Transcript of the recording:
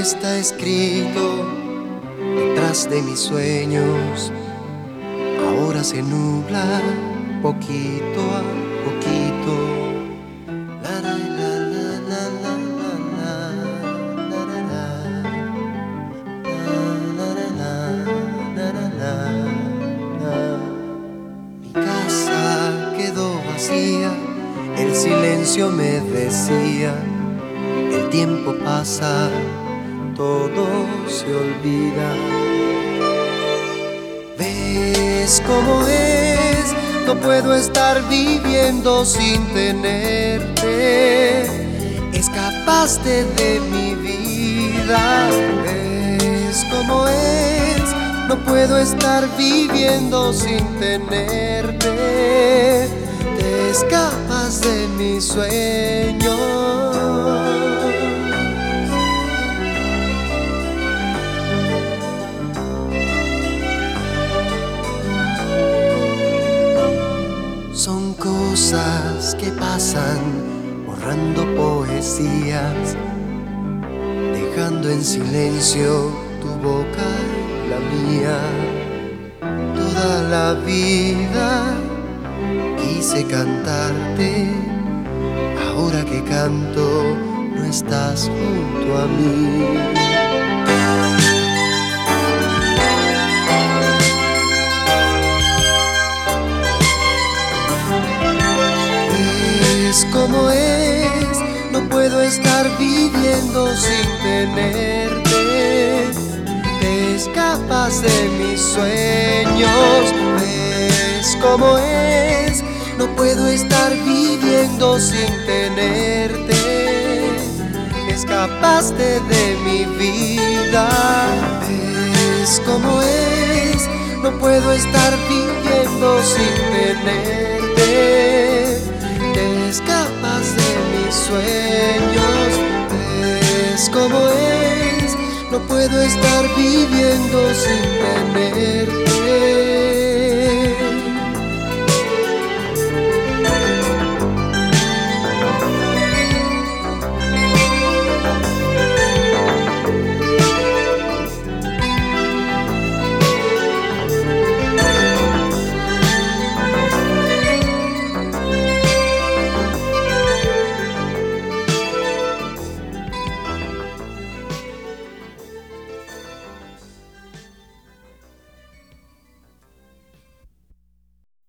está escrito detrás de mis sueños ahora se nubla poquito a poquito. La, la, la, la, la, la, la, la, la, la, la. Mi casa quedó vacía, el silencio me decía: el tiempo pasa, todo se olvida. ¿Ves cómo es? No puedo estar viviendo sin tenerte. Escapaste de mi vida. ¿Ves cómo es? No puedo estar viviendo sin tenerte. Te escapas de mis sueños. Son cosas que pasan, borrando poesías, dejando en silencio tu boca y la mía. Toda la vida quise cantarte, ahora que canto no estás junto a mí. ¿Cómo es? No puedo estar viviendo sin tenerte. Te escapas de mis sueños. ¿Ves cómo es? No puedo estar viviendo sin tenerte. Escapaste de mi vida. ¿Ves cómo es? No puedo estar viviendo sin tenerte. Te escapas de mis sueños. ¿Ves cómo es? No puedo estar viviendo